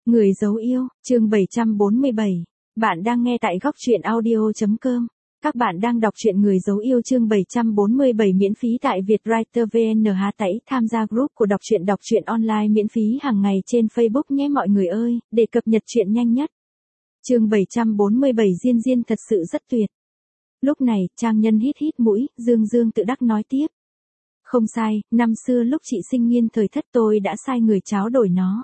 Người dấu yêu, chương 747. Bạn đang nghe tại góc truyện audio.com. Các bạn đang đọc truyện Người dấu yêu chương 747 miễn phí tại Vietwriter VN. Hãy tham gia group của đọc truyện online miễn phí hàng ngày trên Facebook nhé mọi người ơi, để cập nhật truyện nhanh nhất. Chương 747 Diên Diên thật sự rất tuyệt. Lúc này, Trang Nhân hít hít mũi, Dương tự đắc nói tiếp. Không sai, năm xưa lúc chị sinh nghiên thời thất tôi đã sai người tráo đổi nó.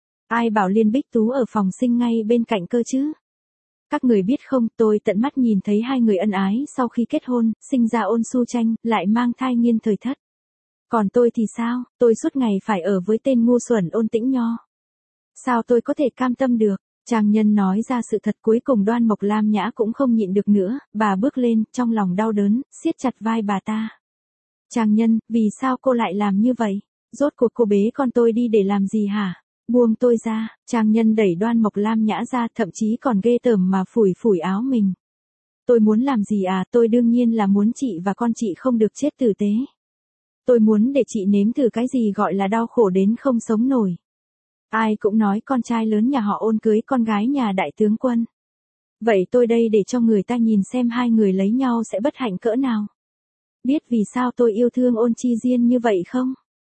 Ai bảo Liên Bích Tú ở phòng sinh ngay bên cạnh cơ chứ? Các người biết không, tôi tận mắt nhìn thấy hai người ân ái sau khi kết hôn, sinh ra Ôn Su Tranh, lại mang thai nghiên thời thất. Còn tôi thì sao, tôi suốt ngày phải ở với tên ngu xuẩn Ôn Tĩnh Nho. Sao tôi có thể cam tâm được? Trang Nhân nói ra sự thật cuối cùng Đoan Mộc Lam Nhã cũng không nhịn được nữa, bà bước lên, trong lòng đau đớn, siết chặt vai bà ta. Trang Nhân, vì sao cô lại làm như vậy? Rốt cuộc cô bế con tôi đi để làm gì hả? Buông tôi ra, Trang Nhân đẩy Đoan Mộc Lam Nhã ra, thậm chí còn ghê tởm mà phủi áo mình. Tôi muốn làm gì à, tôi đương nhiên là muốn chị và con chị không được chết tử tế. Tôi muốn để chị nếm thử cái gì gọi là đau khổ đến không sống nổi. Ai cũng nói con trai lớn nhà họ Ôn cưới con gái nhà đại tướng quân. Vậy tôi đây để cho người ta nhìn xem hai người lấy nhau sẽ bất hạnh cỡ nào. Biết vì sao tôi yêu thương Ôn Chi Diên như vậy không?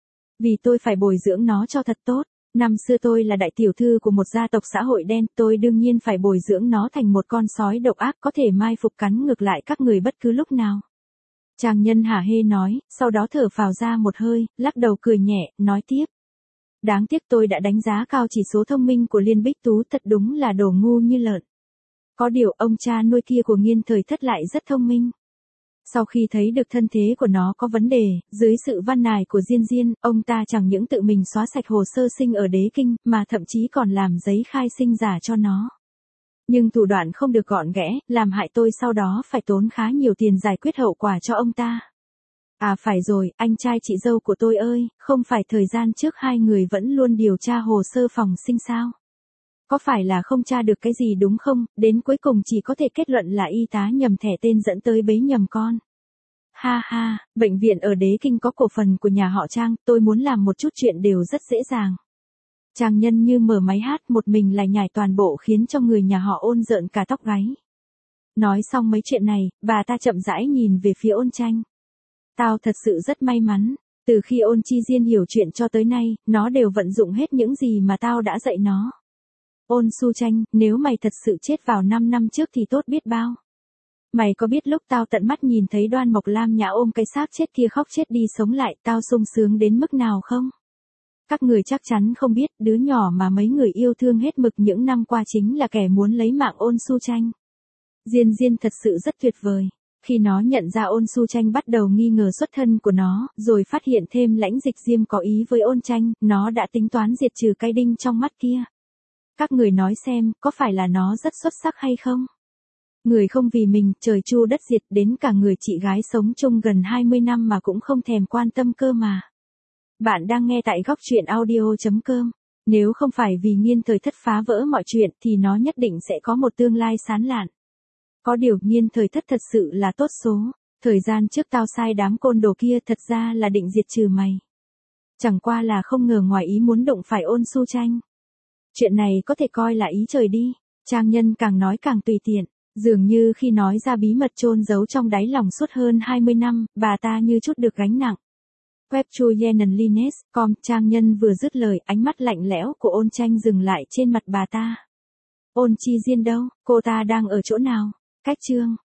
Vì tôi phải bồi dưỡng nó cho thật tốt. Năm xưa tôi là đại tiểu thư của một gia tộc xã hội đen, tôi đương nhiên phải bồi dưỡng nó thành một con sói độc ác có thể mai phục cắn ngược lại các người bất cứ lúc nào. Trang Nhân hả hê nói, sau đó thở phào ra một hơi, lắc đầu cười nhẹ, nói tiếp. Đáng tiếc tôi đã đánh giá cao chỉ số thông minh của Liên Bích Tú, thật đúng là đồ ngu như lợn. Có điều ông cha nuôi kia của nghiên thời thất lại rất thông minh. Sau khi thấy được thân thế của nó có vấn đề, dưới sự van nài của Diên Diên, ông ta chẳng những tự mình xóa sạch hồ sơ sinh ở Đế Kinh, mà thậm chí còn làm giấy khai sinh giả cho nó. Nhưng thủ đoạn không được gọn ghẽ, làm hại tôi sau đó phải tốn khá nhiều tiền giải quyết hậu quả cho ông ta. À phải rồi, anh trai chị dâu của tôi ơi, không phải thời gian trước hai người vẫn luôn điều tra hồ sơ phòng sinh sao? Có phải là không tra được cái gì đúng không, đến cuối cùng chỉ có thể kết luận là y tá nhầm thẻ tên dẫn tới bế nhầm con. Ha ha, bệnh viện ở Đế Kinh có cổ phần của nhà họ Trang, tôi muốn làm một chút chuyện đều rất dễ dàng. Trang Nhân như mở máy hát một mình lải nhải toàn bộ khiến cho người nhà họ Ôn rợn cả tóc gáy. Nói xong mấy chuyện này, bà ta chậm rãi nhìn về phía Ôn Tranh. Tao thật sự rất may mắn, từ khi Ôn Chi Diên hiểu chuyện cho tới nay, nó đều vận dụng hết những gì mà tao đã dạy nó. Ôn Su Tranh, nếu mày thật sự chết vào 5 năm trước thì tốt biết bao. Mày có biết lúc tao tận mắt nhìn thấy Đoan Mộc Lam Nhã ôm cái xác chết kia khóc chết đi sống lại, tao sung sướng đến mức nào không? Các người chắc chắn không biết, đứa nhỏ mà mấy người yêu thương hết mực những năm qua chính là kẻ muốn lấy mạng Ôn Su Tranh. Diên Diên thật sự rất tuyệt vời. Khi nó nhận ra Ôn Su Tranh bắt đầu nghi ngờ xuất thân của nó, rồi phát hiện thêm Lãnh Dịch Diêm có ý với Ôn Tranh, nó đã tính toán diệt trừ cái đinh trong mắt kia. Các người nói xem, có phải là nó rất xuất sắc hay không? Người không vì mình, trời chu đất diệt, đến cả người chị gái sống chung gần 20 năm mà cũng không thèm quan tâm cơ mà. Bạn đang nghe tại góc truyện audio.com. Nếu không phải vì nghiên thời thất phá vỡ mọi chuyện thì nó nhất định sẽ có một tương lai sáng lạn. Có điều nghiên thời thất thật sự là tốt số. Thời gian trước tao sai đám côn đồ kia thật ra là định diệt trừ mày. Chẳng qua là không ngờ ngoài ý muốn đụng phải Ôn Su Tranh. Chuyện này có thể coi là ý trời đi. Trang Nhân càng nói càng tùy tiện. Dường như khi nói ra bí mật chôn giấu trong đáy lòng suốt hơn 20 năm, bà ta như chút được gánh nặng. Web Chu Yenan Lines, Trang Nhân vừa dứt lời, ánh mắt lạnh lẽo của Ôn Tranh dừng lại trên mặt bà ta. Ôn Chi Diên đâu, cô ta đang ở chỗ nào? Cách chương.